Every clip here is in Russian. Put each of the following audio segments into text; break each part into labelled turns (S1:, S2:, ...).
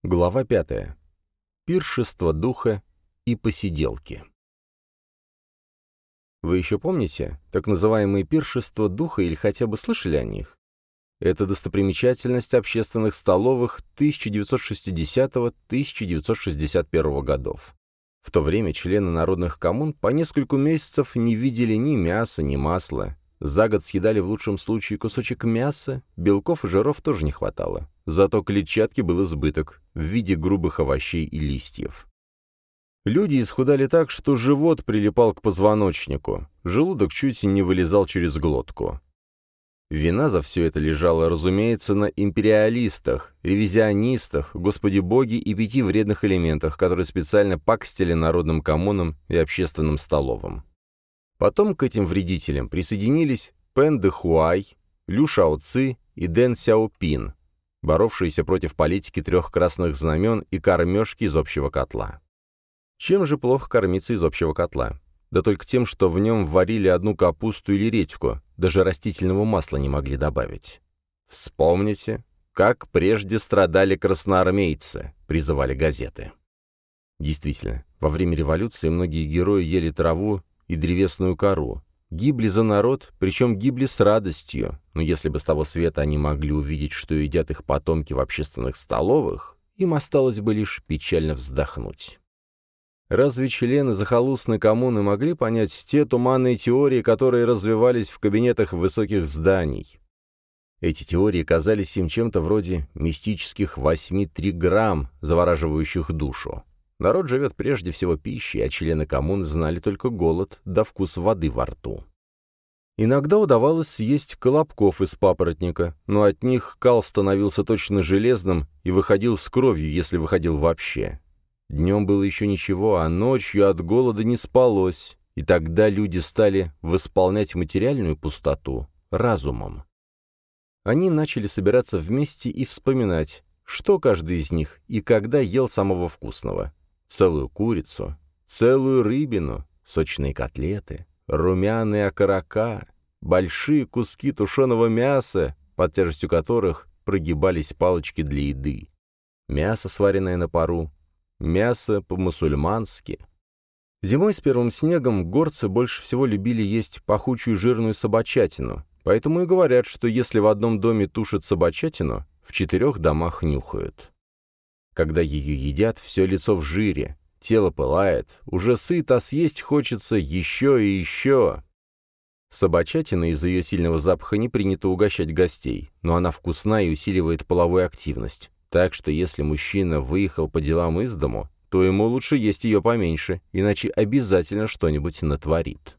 S1: Глава 5. Пиршество духа и посиделки. Вы еще помните так называемые пиршества духа или хотя бы слышали о них? Это достопримечательность общественных столовых 1960-1961 годов. В то время члены народных коммун по несколько месяцев не видели ни мяса, ни масла. За год съедали в лучшем случае кусочек мяса, белков и жиров тоже не хватало. Зато клетчатки был избыток в виде грубых овощей и листьев. Люди исхудали так, что живот прилипал к позвоночнику, желудок чуть не вылезал через глотку. Вина за все это лежала, разумеется, на империалистах, ревизионистах, господи боги и 5 вредных элементах, которые специально пакостили народным коммунам и общественным столовым. Потом к этим вредителям присоединились Пэн Де Хуай, Лю Шао Ци и Дэн Сяопин, боровшиеся против политики 3 красных знамен и кормежки из общего котла. Чем же плохо кормиться из общего котла? Да только тем, что в нем варили одну капусту или редьку, даже растительного масла не могли добавить. «Вспомните, как прежде страдали красноармейцы», — призывали газеты. Действительно, во время революции многие герои ели траву и древесную кору, гибли за народ, причем гибли с радостью, но если бы с того света они могли увидеть, что едят их потомки в общественных столовых, им осталось бы лишь печально вздохнуть. Разве члены захолустной коммуны могли понять те туманные теории, которые развивались в кабинетах высоких зданий? Эти теории казались им чем-то вроде мистических 8 триграмм, завораживающих душу. Народ живет прежде всего пищей, а члены коммуны знали только голод да вкус воды во рту. Иногда удавалось съесть колобков из папоротника, но от них кал становился точно железным и выходил с кровью, если выходил вообще. Днем было еще ничего, а ночью от голода не спалось, и тогда люди стали восполнять материальную пустоту разумом. Они начали собираться вместе и вспоминать, что каждый из них и когда ел самого вкусного. Целую курицу, целую рыбину, сочные котлеты, румяные окорока, большие куски тушеного мяса, под тяжестью которых прогибались палочки для еды, мясо, сваренное на пару, мясо по-мусульмански. Зимой с первым снегом горцы больше всего любили есть пахучую жирную собачатину, поэтому и говорят, что если в одном доме тушат собачатину, в 4 домах нюхают. Когда ее едят, все лицо в жире, тело пылает, уже сыт, а съесть хочется еще и еще. Собачатина из-за ее сильного запаха не принято угощать гостей, но она вкусна и усиливает половую активность. Так что если мужчина выехал по делам из дому, то ему лучше есть ее поменьше, иначе обязательно что-нибудь натворит.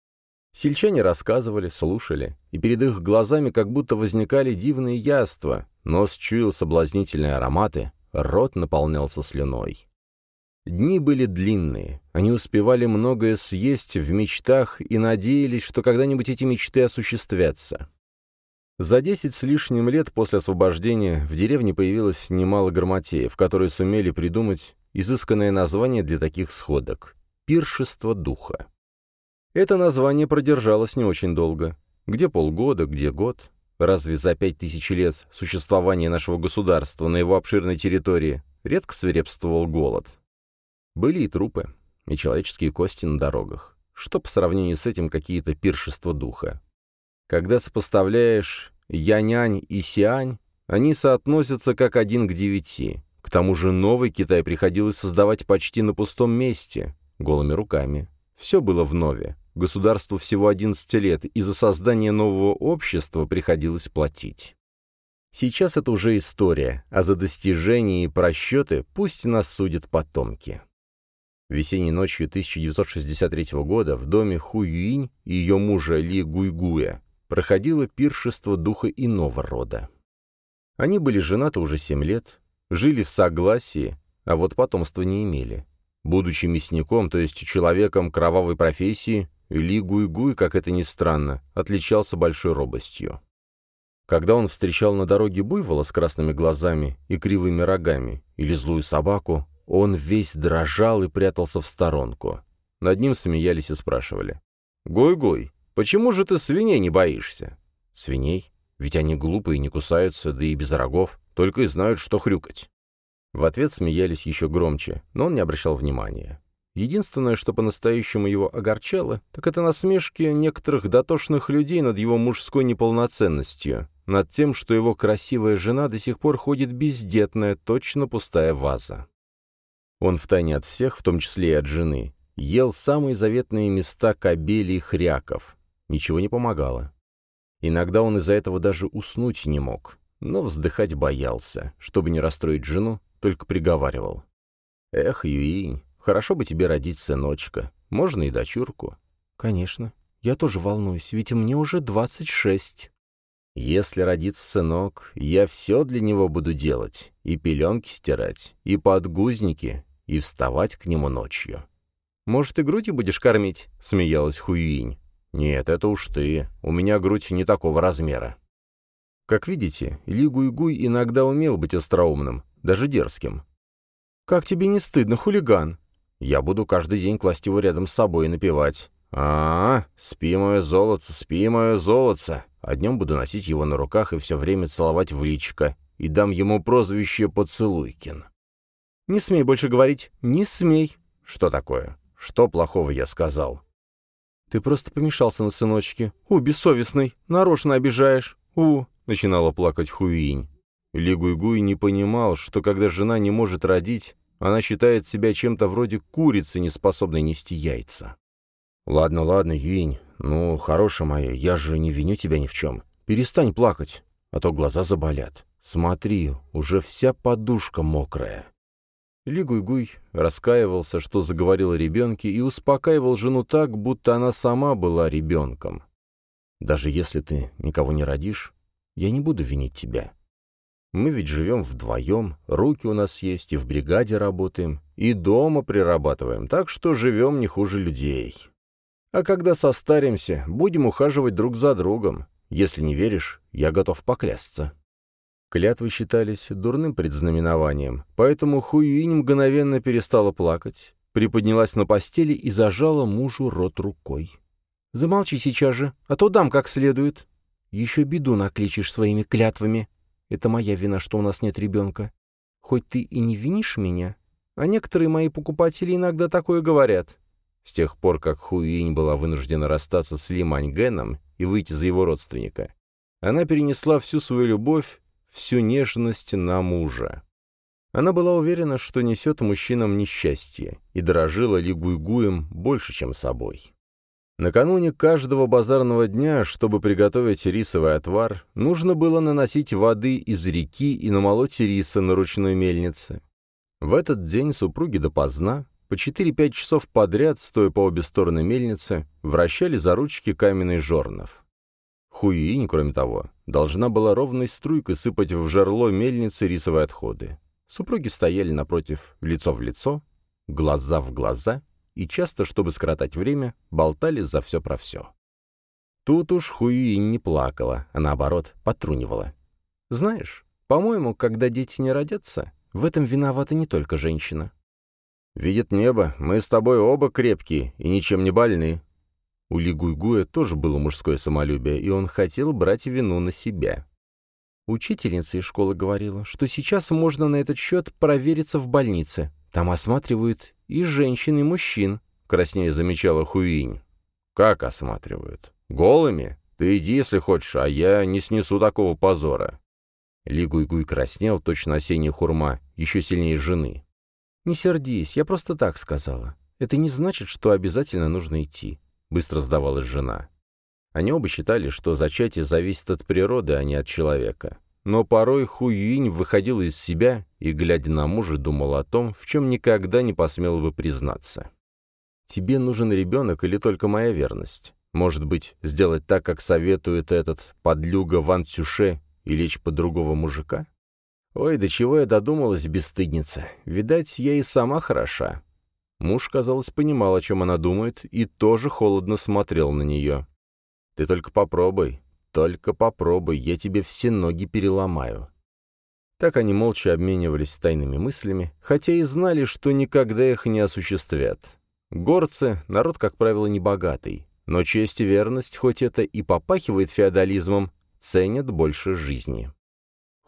S1: Сельчане рассказывали, слушали, и перед их глазами как будто возникали дивные яства, нос чуял соблазнительные ароматы, рот наполнялся слюной. Дни были длинные, они успевали многое съесть в мечтах и надеялись, что когда-нибудь эти мечты осуществятся. За 10 с лишним лет после освобождения в деревне появилось немало грамотеев, которые сумели придумать изысканное название для таких сходок — «Пиршество духа». Это название продержалось не очень долго. Где полгода, где год. Разве за 5000 лет существования нашего государства на его обширной территории редко свирепствовал голод? Были и трупы, и человеческие кости на дорогах. Что по сравнению с этим какие-то пиршества духа? Когда сопоставляешь Яньань и Сиань, они соотносятся как 1 к 9. К тому же новый Китай приходилось создавать почти на пустом месте, голыми руками. Все было вновь. Государству всего 11 лет, и за создание нового общества приходилось платить. Сейчас это уже история, а за достижения и просчеты пусть нас судят потомки. Весенней ночью 1963 года в доме Ху Юинь и ее мужа Ли Гуйгуя проходило пиршество духа иного рода. Они были женаты уже 7 лет, жили в согласии, а вот потомства не имели. Будучи мясником, то есть человеком кровавой профессии, Ли Гуйгуй, как это ни странно, отличался большой робостью. Когда он встречал на дороге буйвола с красными глазами и кривыми рогами или злую собаку, он весь дрожал и прятался в сторонку. Над ним смеялись и спрашивали: «Гуй-гуй, почему же ты свиней не боишься?» «Свиней? Ведь они глупые, не кусаются, да и без рогов, только и знают, что хрюкать». В ответ смеялись еще громче, но он не обращал внимания. Единственное, что по-настоящему его огорчало, так это насмешки некоторых дотошных людей над его мужской неполноценностью, над тем, что его красивая жена до сих пор ходит бездетная, точно пустая ваза. Он втайне от всех, в том числе и от жены, ел самые заветные места кобелей и хряков. Ничего не помогало. Иногда он из-за этого даже уснуть не мог, но вздыхать боялся. Чтобы не расстроить жену, только приговаривал. «Эх, Юинь, хорошо бы тебе родить сыночка. Можно и дочурку». «Конечно. Я тоже волнуюсь, ведь мне уже 26. «Если родится сынок, я все для него буду делать. И пеленки стирать, и подгузники, и вставать к нему ночью». «Может, и грудью будешь кормить?» — смеялась Хуюинь. «Нет, это уж ты. У меня грудь не такого размера». Как видите, Ли Гуйгуй иногда умел быть остроумным, даже дерзким. «Как тебе не стыдно, хулиган?» «Я буду каждый день класть его рядом с собой и напевать. Спи, мое золотце, спи, мое золотце. А днем буду носить его на руках и все время целовать в личико, и дам ему прозвище Поцелуйкин». «Не смей больше говорить, не смей». «Что такое? Что плохого я сказал?» «Ты просто помешался на сыночке. Бессовестный, нарочно обижаешь. Начинала плакать Хуинь. Ли Гуйгуй не понимал, что когда жена не может родить, она считает себя чем-то вроде курицы, не способной нести яйца. «Ладно, ладно, Юинь, ну, хорошая моя, я же не виню тебя ни в чем. Перестань плакать, а то глаза заболят. Смотри, уже вся подушка мокрая». Ли Гуйгуй раскаивался, что заговорил о ребенке, и успокаивал жену так, будто она сама была ребенком. «Даже если ты никого не родишь, я не буду винить тебя. Мы ведь живем вдвоем, руки у нас есть, и в бригаде работаем, и дома прирабатываем, так что живем не хуже людей. А когда состаримся, будем ухаживать друг за другом. Если не веришь, я готов поклясться». Клятвы считались дурным предзнаменованием, поэтому Хуюинь мгновенно перестала плакать, приподнялась на постели и зажала мужу рот рукой. «Замолчи сейчас же, а то дам как следует. Еще беду накличешь своими клятвами. Это моя вина, что у нас нет ребенка. Хоть ты и не винишь меня, а некоторые мои покупатели иногда такое говорят». С тех пор, как Хуюинь была вынуждена расстаться с Ли Маньгэном и выйти за его родственника, она перенесла всю свою любовь, всю нежность на мужа. Она была уверена, что несет мужчинам несчастье, и дорожила Ли Гуйгуем больше, чем собой. Накануне каждого базарного дня, чтобы приготовить рисовый отвар, нужно было наносить воды из реки и намолоть риса на ручной мельнице. В этот день супруги допоздна, по 4-5 часов подряд, стоя по обе стороны мельницы, вращали за ручки каменный жорнов. Хуюинь, кроме того, должна была ровной струйкой сыпать в жерло мельницы рисовые отходы. Супруги стояли напротив, лицо в лицо, глаза в глаза, и часто, чтобы скоротать время, болтали за все про все. Тут уж Хуюинь не плакала, а наоборот, потрунивала. «Знаешь, по-моему, когда дети не родятся, в этом виновата не только женщина». «Видит небо, мы с тобой оба крепкие и ничем не больны». У Ли Гуйгуя тоже было мужское самолюбие, и он хотел брать вину на себя. Учительница из школы говорила, что сейчас можно на этот счет провериться в больнице. Там осматривают и женщин, и мужчин, — краснея замечала Хуинь. «Как осматривают? Голыми? Ты иди, если хочешь, а я не снесу такого позора». Ли Гуйгуй краснел, точно осенняя хурма, еще сильнее жены. «Не сердись, я просто так сказала. Это не значит, что обязательно нужно идти», — быстро сдавалась жена. Они оба считали, что зачатие зависит от природы, а не от человека. Но порой Хуюинь выходила из себя и, глядя на мужа, думала о том, в чем никогда не посмела бы признаться. «Тебе нужен ребенок или только моя верность? Может быть, сделать так, как советует этот подлюга Ван Цюше, и лечь под другого мужика? Ой, до чего я додумалась, бесстыдница. Видать, я и сама хороша». Муж, казалось, понимал, о чем она думает, и тоже холодно смотрел на нее. «Ты только попробуй, я тебе все ноги переломаю». Так они молча обменивались тайными мыслями, хотя и знали, что никогда их не осуществят. Горцы — народ, как правило, небогатый, но честь и верность, хоть это и попахивает феодализмом, ценят больше жизни.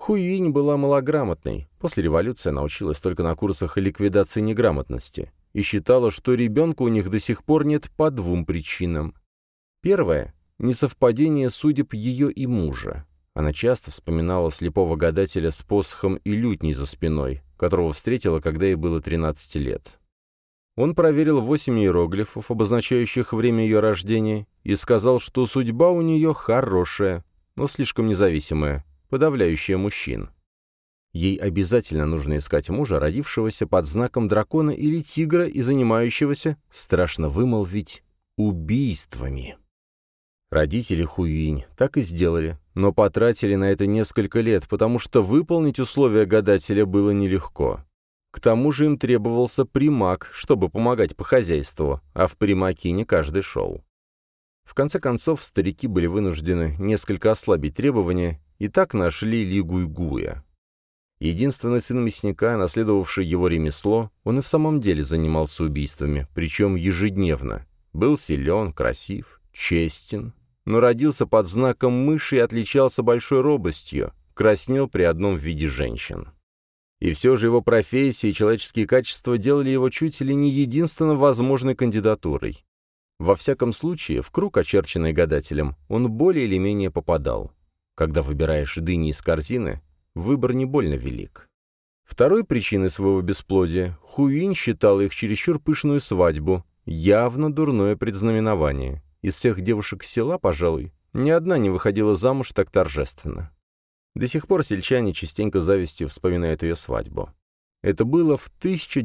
S1: Хуюинь была малограмотной. После революции она училась только на курсах ликвидации неграмотности и считала, что ребенка у них до сих пор нет по двум причинам. Первое — несовпадение судеб ее и мужа. Она часто вспоминала слепого гадателя с посохом и лютней за спиной, которого встретила, когда ей было 13 лет. Он проверил 8 иероглифов, обозначающих время ее рождения, и сказал, что судьба у нее хорошая, но слишком независимая, подавляющая мужчин. Ей обязательно нужно искать мужа, родившегося под знаком дракона или тигра и занимающегося, страшно вымолвить, убийствами. Родители Хуюинь так и сделали, но потратили на это несколько лет, потому что выполнить условия гадателя было нелегко. К тому же им требовался примак, чтобы помогать по хозяйству, а в примаки не каждый шел. В конце концов, старики были вынуждены несколько ослабить требования, и так нашли Ли Гуйгуя. Единственный сын мясника, наследовавший его ремесло, он и в самом деле занимался убийствами, причем ежедневно. Был силен, красив, честен, но родился под знаком мыши и отличался большой робостью, краснел при одном виде женщин. И все же его профессия и человеческие качества делали его чуть ли не единственно возможной кандидатурой. Во всяком случае, в круг, очерченный гадателем, он более или менее попадал. Когда выбираешь дыни из корзины, выбор не больно велик. Второй причиной своего бесплодия Хуюинь считала их чересчур пышную свадьбу, явно дурное предзнаменование. Из всех девушек села, пожалуй, ни одна не выходила замуж так торжественно. До сих пор сельчане частенько завистью вспоминают ее свадьбу. Это было в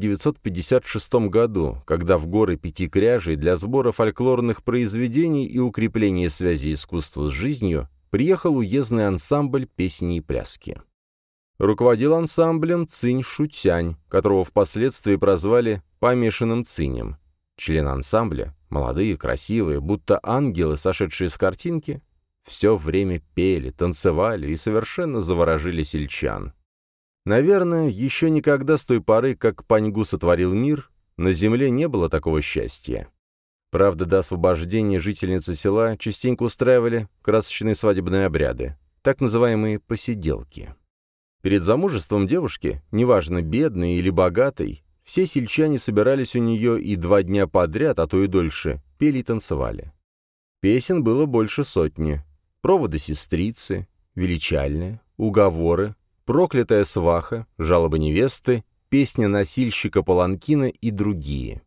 S1: 1956 году, когда в горы Пяти Кряжей для сбора фольклорных произведений и укрепления связи искусства с жизнью приехал уездный ансамбль песни и пляски. Руководил ансамблем Цинь Шутянь, которого впоследствии прозвали «помешанным цинем». Члены ансамбля, молодые, красивые, будто ангелы, сошедшие с картинки, все время пели, танцевали и совершенно заворожили сельчан. Наверное, еще никогда с той поры, как Паньгу сотворил мир, на земле не было такого счастья. Правда, до освобождения жительницы села частенько устраивали красочные свадебные обряды, так называемые посиделки. Перед замужеством девушки, неважно, бедной или богатой, все сельчане собирались у нее и 2 дня подряд, а то и дольше, пели и танцевали. Песен было больше 100. Проводы сестрицы, величальные, уговоры, проклятая сваха, жалобы невесты, песня носильщика паланкина и другие.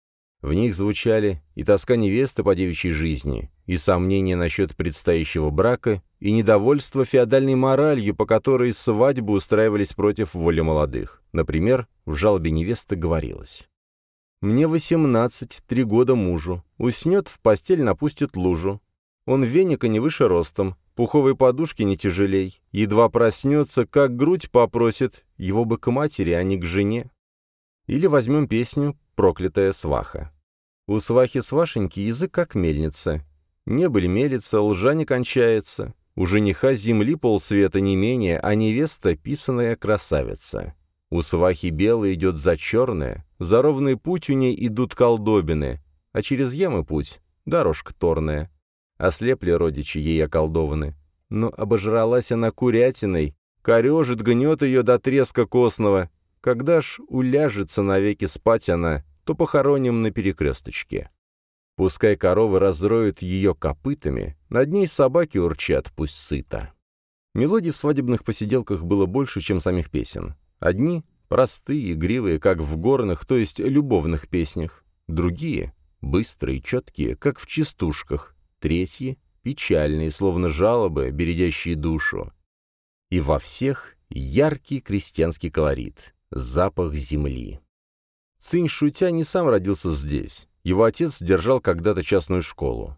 S1: В них звучали и тоска невесты по девичьей жизни, и сомнения насчет предстоящего брака, и недовольство феодальной моралью, по которой свадьбы устраивались против воли молодых. Например, в жалобе невесты говорилось: «Мне 18, 3 года мужу, уснет, в постель напустит лужу. Он веника не выше ростом, пуховой подушки не тяжелей, едва проснется, как грудь попросит, его бы к матери, а не к жене». Или возьмем песню «Проклятая сваха». У свахи-свашеньки язык как мельница. Небыль мелится, лжа не кончается. У жениха земли полсвета не менее, а невеста — писаная красавица. У свахи белая идет за черное, за ровный путь у ней идут колдобины, а через ямы путь — дорожка торная. Ослепли родичи ей околдованы. Но обожралась она курятиной, корежит, гнет ее до треска костного. Когда ж уляжется навеки спать она, то похороним на перекресточке. Пускай коровы разроют ее копытами, над ней собаки урчат, пусть сыто. Мелодий в свадебных посиделках было больше, чем самих песен. Одни — простые, игривые, как в горных, то есть любовных песнях. Другие — быстрые, четкие, как в частушках. Третьи — печальные, словно жалобы, бередящие душу. И во всех яркий крестьянский колорит, запах земли. Цинь Шутя не сам родился здесь. Его отец держал когда-то частную школу.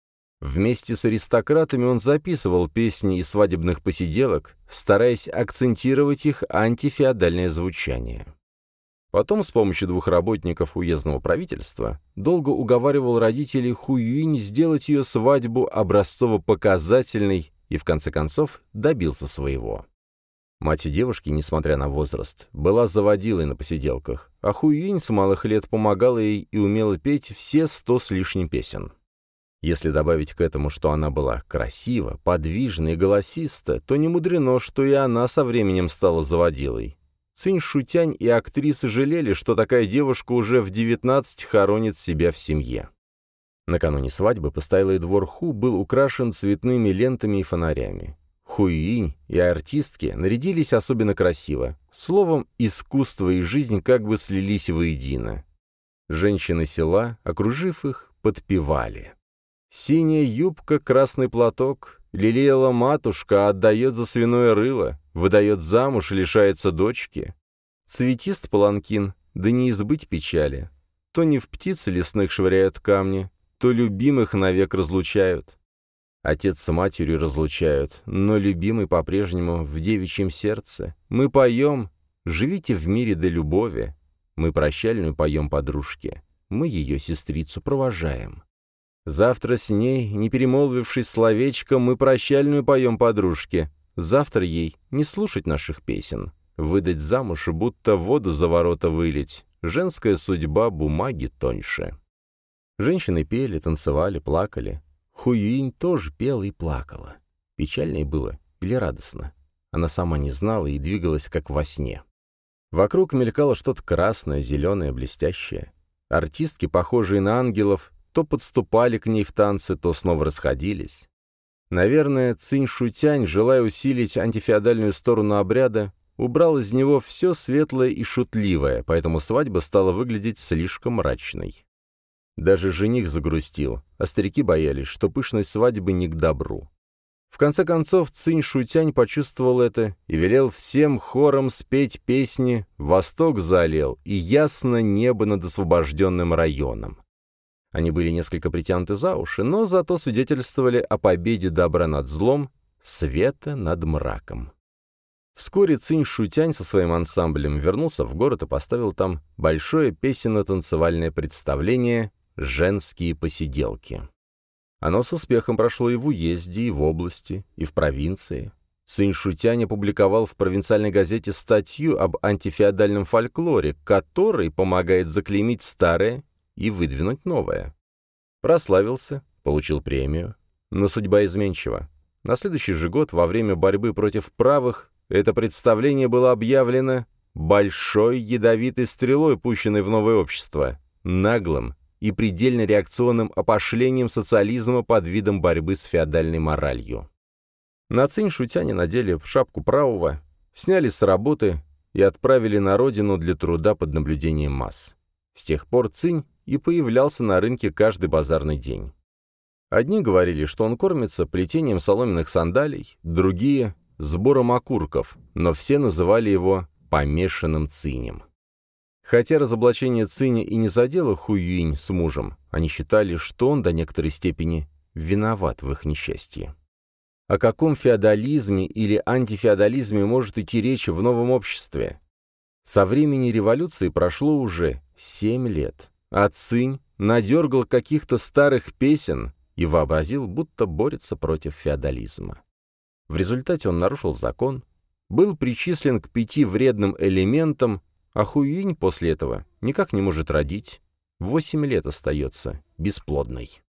S1: Вместе с аристократами он записывал песни из свадебных посиделок, стараясь акцентировать их антифеодальное звучание. Потом с помощью 2 работников уездного правительства долго уговаривал родителей Хуюинь сделать ее свадьбу образцово-показательной и, в конце концов, добился своего. Мать девушки, несмотря на возраст, была заводилой на посиделках, а Хуюинь с малых лет помогала ей и умела петь все 100 с лишним песен. Если добавить к этому, что она была красива, подвижна и голосиста, то не мудрено, что и она со временем стала заводилой. Цинь Шутянь и актрисы жалели, что такая девушка уже в 19 хоронит себя в семье. Накануне свадьбы постоялый двор Ху был украшен цветными лентами и фонарями. Хуюинь и артистки нарядились особенно красиво. Словом, искусство и жизнь как бы слились воедино. Женщины села, окружив их, подпевали. Синяя юбка, красный платок, лелеяла матушка, отдает за свиное рыло, выдает замуж и лишается дочки. Цветист паланкин, да не избыть печали. То не в птиц лесных швыряют камни, то любимых навек разлучают. Отец с матерью разлучают, но любимый по-прежнему в девичьем сердце. Мы поем «Живите в мире до любови». Мы прощальную поем подружке, мы ее сестрицу провожаем. Завтра с ней, не перемолвившись словечком, мы прощальную поем подружке. Завтра ей не слушать наших песен, выдать замуж, будто воду за ворота вылить. Женская судьба бумаги тоньше. Женщины пели, танцевали, плакали. Хуюинь тоже пела и плакала. Печально ей было или радостно? Она сама не знала и двигалась, как во сне. Вокруг мелькало что-то красное, зеленое, блестящее. Артистки, похожие на ангелов, то подступали к ней в танцы, то снова расходились. Наверное, Цинь Шутянь, желая усилить антифеодальную сторону обряда, убрал из него все светлое и шутливое, поэтому свадьба стала выглядеть слишком мрачной. Даже жених загрустил, а старики боялись, что пышность свадьбы не к добру. В конце концов, Цинь Шутянь почувствовал это и велел всем хором спеть песни «Восток заолел» и «Ясно небо над освобожденным районом». Они были несколько притянуты за уши, но зато свидетельствовали о победе добра над злом, света над мраком. Вскоре Цинь Шутянь со своим ансамблем вернулся в город и поставил там большое песенно-танцевальное представление «Женские посиделки». Оно с успехом прошло и в уезде, и в области, и в провинции. Цинь Шутянь опубликовал в провинциальной газете статью об антифеодальном фольклоре, который помогает заклеймить старое и выдвинуть новое. Прославился, получил премию, но судьба изменчива. На следующий же год, во время борьбы против правых, это представление было объявлено большой ядовитой стрелой, пущенной в новое общество, наглым и предельно реакционным опошлением социализма под видом борьбы с феодальной моралью. На Цинь Шутяня надели шапку правого, сняли с работы и отправили на родину для труда под наблюдением масс. С тех пор Цинь и появлялся на рынке каждый базарный день. Одни говорили, что он кормится плетением соломенных сандалий, другие — сбором окурков, но все называли его «помешанным Цинем». Хотя разоблачение Циня и не задело Хуюинь с мужем, они считали, что он до некоторой степени виноват в их несчастье. О каком феодализме или антифеодализме может идти речь в новом обществе? Со времени революции прошло уже 7 лет, а Цинь надергал каких-то старых песен и вообразил, будто борется против феодализма. В результате он нарушил закон, был причислен к 5 вредным элементам, а Хуюинь после этого никак не может родить, 8 лет остается бесплодной.